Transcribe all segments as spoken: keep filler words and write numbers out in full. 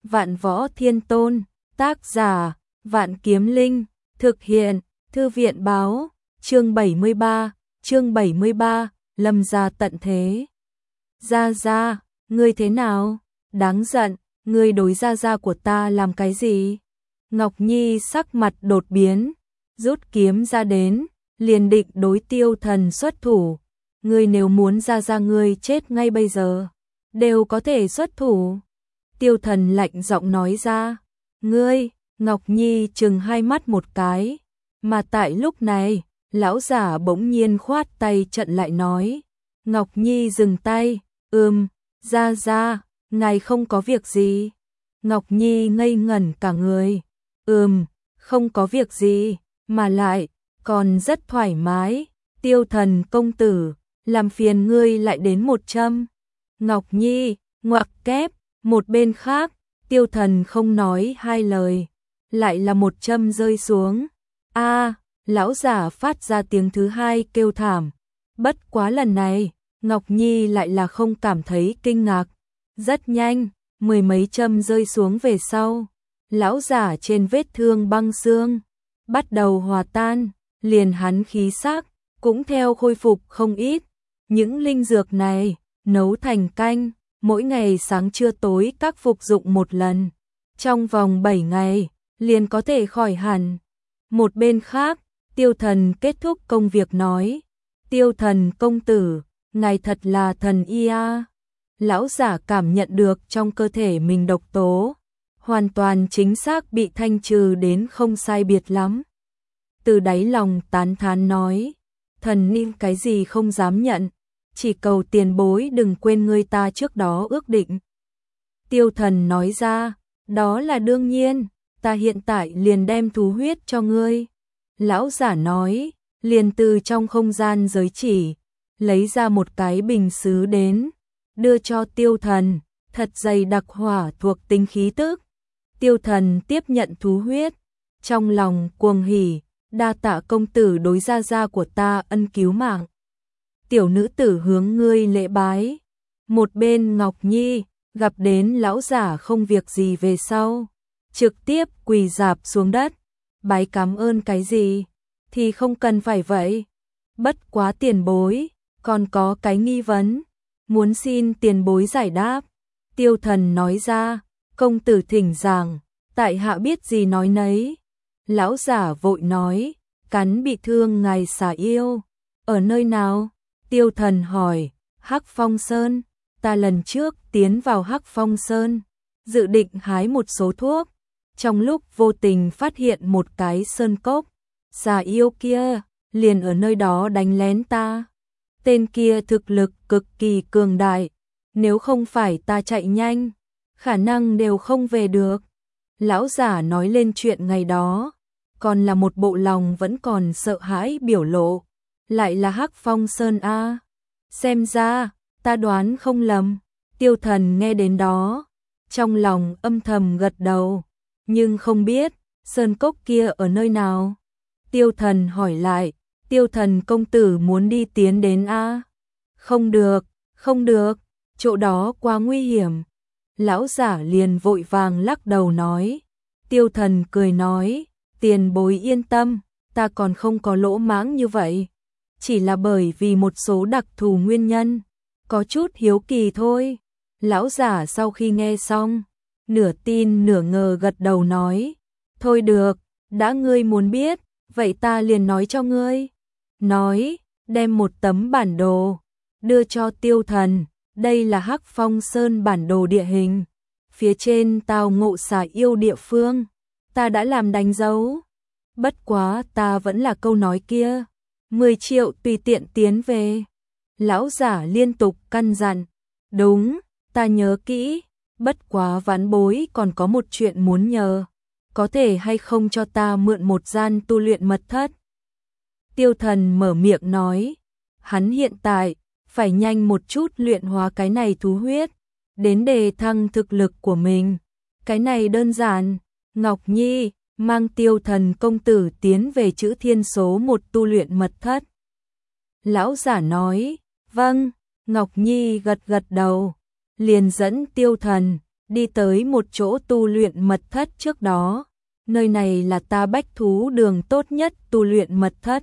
Vạn Võ Thiên Tôn, tác giả, Vạn Kiếm Linh, thực hiện, Thư viện báo, chương bảy mươi ba, chương bảy mươi ba, Lâm gia tận thế. Gia Gia, ngươi thế nào? Đáng giận, ngươi đối Gia Gia của ta làm cái gì? Ngọc Nhi sắc mặt đột biến, rút kiếm ra đến, liền định đối Tiêu Thần xuất thủ. Ngươi nếu muốn Gia Gia ngươi chết ngay bây giờ, đều có thể xuất thủ. Tiêu Thần lạnh giọng nói ra. Ngươi, Ngọc Nhi trừng hai mắt một cái, mà tại lúc này, lão giả bỗng nhiên khoát tay chặn lại nói. Ngọc Nhi dừng tay, ừm, Gia Gia, ngài không có việc gì. Ngọc Nhi ngây ngẩn cả người, ừm, không có việc gì, mà lại, còn rất thoải mái. Tiêu Thần công tử, làm phiền ngươi lại đến một châm. Ngọc Nhi, ngoặc kép, một bên khác, Tiêu Thần không nói hai lời, lại là một châm rơi xuống. A, lão giả phát ra tiếng thứ hai kêu thảm. Bất quá lần này, Ngọc Nhi lại là không cảm thấy kinh ngạc. Rất nhanh, mười mấy châm rơi xuống về sau, lão giả trên vết thương băng xương bắt đầu hòa tan, liền hắn khí sắc cũng theo khôi phục không ít. Những linh dược này nấu thành canh, mỗi ngày sáng trưa tối các phục dụng một lần, trong vòng bảy ngày liền có thể khỏi hẳn. Một bên khác, Tiêu Thần kết thúc công việc nói. Tiêu Thần công tử, ngài thật là thần y a. Lão giả cảm nhận được trong cơ thể mình độc tố hoàn toàn chính xác bị thanh trừ đến không sai biệt lắm. Từ đáy lòng tán thán nói, thần ni cái gì không dám nhận, chỉ cầu tiền bối đừng quên ngươi ta trước đó ước định. Tiêu Thần nói ra, đó là đương nhiên, ta hiện tại liền đem thú huyết cho ngươi. Lão giả nói, liền từ trong không gian giới chỉ, lấy ra một cái bình sứ đến, đưa cho Tiêu Thần, thật dày đặc hỏa thuộc tính khí tức. Tiêu Thần tiếp nhận thú huyết, trong lòng cuồng hỉ, đa tạ công tử đối Gia Gia của ta ân cứu mạng. Tiểu nữ tử hướng ngươi lễ bái. Một bên Ngọc Nhi, gặp đến lão giả không việc gì về sau, trực tiếp quỳ rạp xuống đất, bái cảm ơn cái gì, thì không cần phải vậy. Bất quá tiền bối, còn có cái nghi vấn, muốn xin tiền bối giải đáp. Tiêu Thần nói ra, công tử thỉnh giảng, tại hạ biết gì nói nấy. Lão giả vội nói, cắn bị thương ngài xà yêu, ở nơi nào? Tiêu Thần hỏi, Hắc Phong Sơn, ta lần trước tiến vào Hắc Phong Sơn, dự định hái một số thuốc, trong lúc vô tình phát hiện một cái sơn cốc, xà yêu kia liền ở nơi đó đánh lén ta. Tên kia thực lực cực kỳ cường đại, nếu không phải ta chạy nhanh, khả năng đều không về được. Lão giả nói lên chuyện ngày đó, còn là một bộ lòng vẫn còn sợ hãi biểu lộ. Lại là Hắc Phong Sơn a. Xem ra, ta đoán không lầm. Tiêu Thần nghe đến đó, trong lòng âm thầm gật đầu, nhưng không biết sơn cốc kia ở nơi nào. Tiêu Thần hỏi lại, Tiêu Thần công tử muốn đi tiến đến a? Không được, không được, chỗ đó quá nguy hiểm. Lão giả liền vội vàng lắc đầu nói. Tiêu Thần cười nói, tiền bối yên tâm, ta còn không có lỗ mãng như vậy. Chỉ là bởi vì một số đặc thù nguyên nhân, có chút hiếu kỳ thôi. Lão giả sau khi nghe xong, nửa tin nửa ngờ gật đầu nói, thôi được, đã ngươi muốn biết, vậy ta liền nói cho ngươi. Nói, đem một tấm bản đồ, đưa cho Tiêu Thần, đây là Hắc Phong Sơn bản đồ địa hình. Phía trên tao ngộ xà yêu địa phương, ta đã làm đánh dấu. Bất quá ta vẫn là câu nói kia, mười triệu tùy tiện tiến về. Lão giả liên tục căn dặn, đúng, ta nhớ kỹ, bất quá vãn bối còn có một chuyện muốn nhờ, có thể hay không cho ta mượn một gian tu luyện mật thất. Tiêu Thần mở miệng nói, hắn hiện tại phải nhanh một chút luyện hóa cái này thú huyết, đến đề thăng thực lực của mình. Cái này đơn giản. Ngọc Nhi mang Tiêu Thần công tử tiến về chữ thiên số một tu luyện mật thất. Lão giả nói, vâng. Ngọc Nhi gật gật đầu, liền dẫn Tiêu Thần đi tới một chỗ tu luyện mật thất trước đó. Nơi này là ta bách thú đường tốt nhất tu luyện mật thất.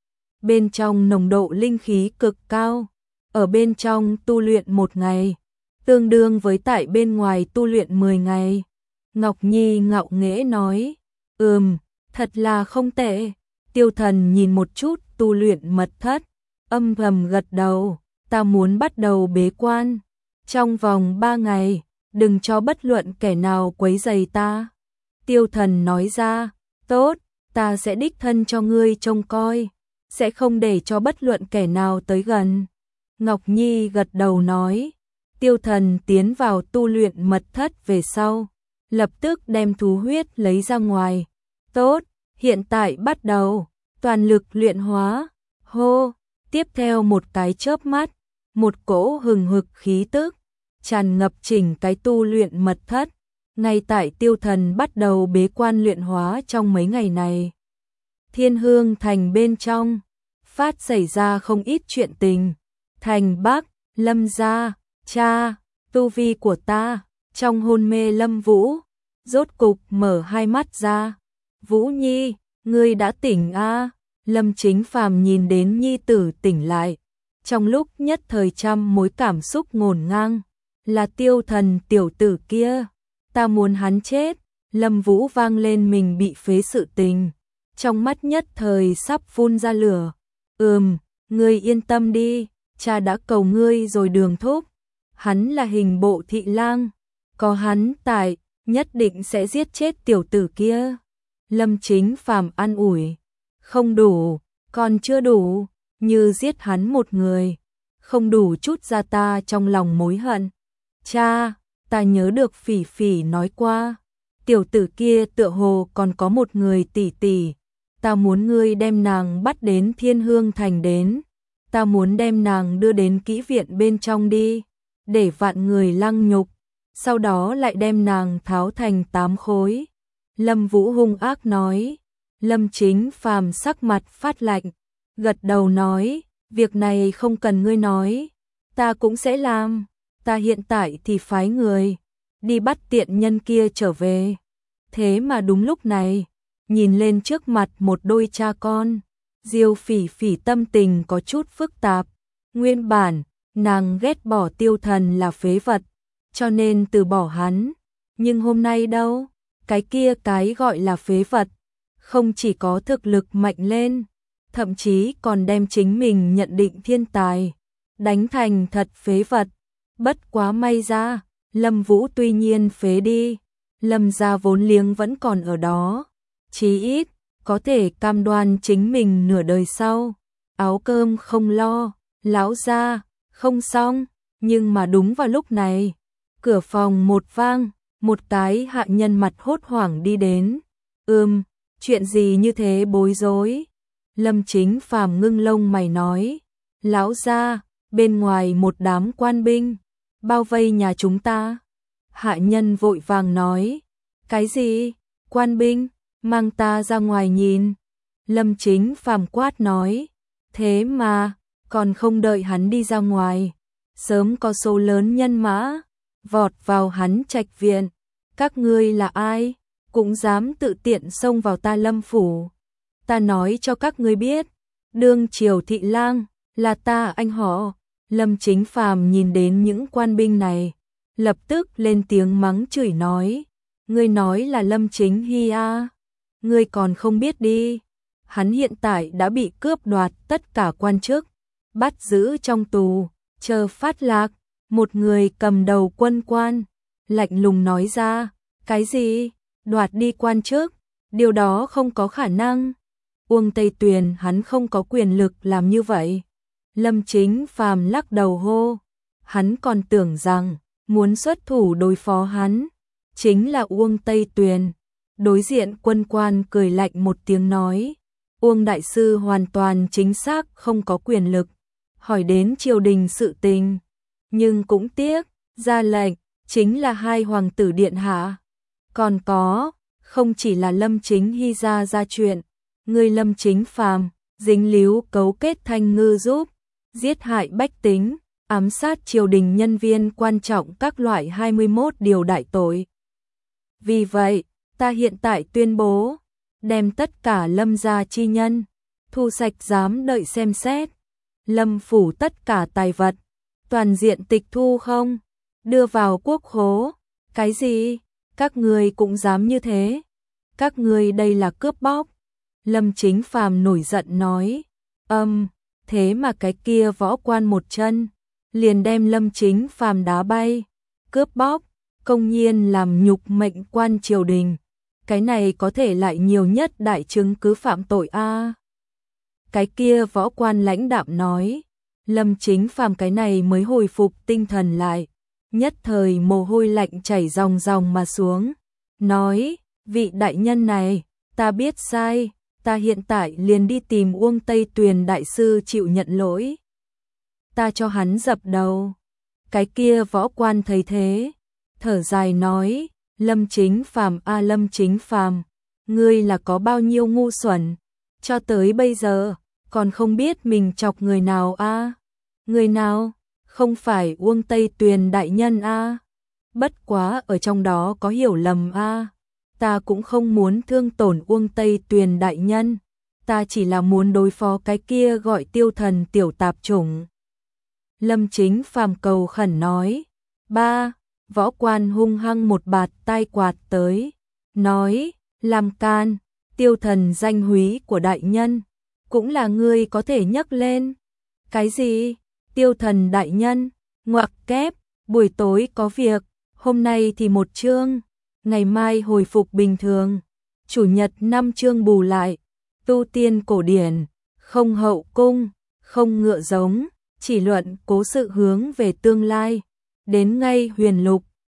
Bên trong nồng độ linh khí cực cao, ở bên trong tu luyện một ngày, tương đương với tại bên ngoài tu luyện mười ngày. Ngọc Nhi ngạo nghễ nói, ừm, thật là không tệ. Tiêu Thần nhìn một chút tu luyện mật thất, âm thầm gật đầu, ta muốn bắt đầu bế quan. Trong vòng ba ngày, đừng cho bất luận kẻ nào quấy rầy ta. Tiêu Thần nói ra, tốt, ta sẽ đích thân cho ngươi trông coi, sẽ không để cho bất luận kẻ nào tới gần. Ngọc Nhi gật đầu nói, Tiêu Thần tiến vào tu luyện mật thất về sau, lập tức đem thú huyết lấy ra ngoài. Tốt, hiện tại bắt đầu, toàn lực luyện hóa. Hô, tiếp theo một cái chớp mắt, một cỗ hừng hực khí tức tràn ngập chỉnh cái tu luyện mật thất. Ngay tại Tiêu Thần bắt đầu bế quan luyện hóa trong mấy ngày này, Thiên Hương Thành bên trong phát xảy ra không ít chuyện tình. Thành Bắc, Lâm gia, cha, tu vi của ta. Trong hôn mê Lâm Vũ rốt cục mở hai mắt ra. Vũ Nhi, ngươi đã tỉnh a? À? Lâm Chính Phàm nhìn đến nhi tử tỉnh lại, trong lúc nhất thời trăm mối cảm xúc ngổn ngang. Là Tiêu Thần tiểu tử kia, ta muốn hắn chết. Lâm Vũ vang lên mình bị phế sự tình, trong mắt nhất thời sắp phun ra lửa. Ừm, ngươi yên tâm đi, cha đã cầu ngươi rồi Đường thúc. Hắn là hình bộ thị lang, có hắn tại, nhất định sẽ giết chết tiểu tử kia. Lâm Chính Phàm an ủi, không đủ, còn chưa đủ, như giết hắn một người, không đủ chút ra ta trong lòng mối hận. Cha, ta nhớ được Phỉ Phỉ nói qua, tiểu tử kia tựa hồ còn có một người tỷ tỷ, ta muốn ngươi đem nàng bắt đến Thiên Hương Thành đến, ta muốn đem nàng đưa đến kỹ viện bên trong đi, để vạn người lăng nhục, sau đó lại đem nàng tháo thành tám khối. Lâm Vũ hung ác nói. Lâm Chính Phàm sắc mặt phát lạnh, gật đầu nói, việc này không cần ngươi nói, ta cũng sẽ làm, ta hiện tại thì phái người đi bắt tiện nhân kia trở về. Thế mà đúng lúc này, nhìn lên trước mặt một đôi cha con, Diêu Phỉ Phỉ tâm tình có chút phức tạp. Nguyên bản, nàng ghét bỏ Tiêu Thần là phế vật, cho nên từ bỏ hắn, nhưng hôm nay đâu, cái kia cái gọi là phế vật không chỉ có thực lực mạnh lên, thậm chí còn đem chính mình nhận định thiên tài đánh thành thật phế vật. Bất quá may ra, Lâm Vũ tuy nhiên phế đi, Lâm gia vốn liếng vẫn còn ở đó, chí ít có thể cam đoan chính mình nửa đời sau áo cơm không lo. Lão gia, không xong. Nhưng mà đúng vào lúc này, cửa phòng một vang, một cái hạ nhân mặt hốt hoảng đi đến. Ừm, chuyện gì như thế bối rối? Lâm Chính Phàm ngưng lông mày nói, lão gia, bên ngoài một đám quan binh bao vây nhà chúng ta. Hạ nhân vội vàng nói, cái gì? Quan binh? Mang ta ra ngoài nhìn. Lâm Chính Phàm quát nói, thế mà, còn không đợi hắn đi ra ngoài, sớm có số lớn nhân mã vọt vào hắn trạch viện. Các ngươi là ai? Cũng dám tự tiện xông vào ta Lâm phủ. Ta nói cho các ngươi biết, đương triều thị lang là ta anh họ. Lâm Chính Phàm nhìn đến những quan binh này, lập tức lên tiếng mắng chửi nói, ngươi nói là Lâm Chính Hy a? Ngươi còn không biết đi, hắn hiện tại đã bị cướp đoạt tất cả quan chức, bắt giữ trong tù, chờ phát lạc. Một người cầm đầu quân quan lạnh lùng nói ra, cái gì? Đoạt đi quan chức? Điều đó không có khả năng. Uông Tây Tuyền hắn không có quyền lực làm như vậy. Lâm Chính Phàm lắc đầu hô, hắn còn tưởng rằng muốn xuất thủ đối phó hắn chính là Uông Tây Tuyền. Đối diện quân quan cười lạnh một tiếng nói, Uông đại sư hoàn toàn chính xác không có quyền lực hỏi đến triều đình sự tình, nhưng cũng tiếc, ra lệnh chính là hai hoàng tử điện hạ. Còn có, không chỉ là Lâm Chính Hy ra ra chuyện, người Lâm Chính Phàm dính líu cấu kết Thanh Ngư giúp giết hại bách tính, ám sát triều đình nhân viên quan trọng các loại hai mươi mốt điều đại tội. Vì vậy, ta hiện tại tuyên bố, đem tất cả Lâm gia chi nhân, thu sạch giám đợi xem xét, Lâm phủ tất cả tài vật, toàn diện tịch thu không, đưa vào quốc khố. Cái gì? Các người cũng dám như thế? Các người đây là cướp bóc. Lâm Chính Phàm nổi giận nói, âm, thế mà cái kia võ quan một chân, liền đem Lâm Chính Phàm đá bay, cướp bóc, công nhiên làm nhục mệnh quan triều đình. Cái này có thể lại nhiều nhất đại chứng cứ phạm tội a. À. Cái kia võ quan lãnh đạm nói, Lâm Chính Phàm cái này mới hồi phục tinh thần lại, nhất thời mồ hôi lạnh chảy ròng ròng mà xuống, nói, vị đại nhân này, ta biết sai, ta hiện tại liền đi tìm Uông Tây Tuyền đại sư chịu nhận lỗi. Ta cho hắn dập đầu. Cái kia võ quan thấy thế, thở dài nói, Lâm Chính Phàm a Lâm Chính Phàm, ngươi là có bao nhiêu ngu xuẩn, cho tới bây giờ còn không biết mình chọc người nào a? À? Người nào? Không phải Uông Tây Tuyền đại nhân a? À? Bất quá ở trong đó có hiểu lầm a. À? Ta cũng không muốn thương tổn Uông Tây Tuyền đại nhân, ta chỉ là muốn đối phó cái kia gọi Tiêu Thần tiểu tạp chủng. Lâm Chính Phàm cầu khẩn nói. Ba, võ quan hung hăng một bạt tai quạt tới, nói, làm can, Tiêu Thần danh húy của đại nhân, cũng là ngươi có thể nhắc lên. Cái gì? Tiêu Thần đại nhân, ngoặc kép, buổi tối có việc, hôm nay thì một chương, ngày mai hồi phục bình thường, chủ nhật năm chương bù lại, tu tiên cổ điển, không hậu cung, không ngựa giống, chỉ luận cố sự hướng về tương lai, đến ngay huyền lục,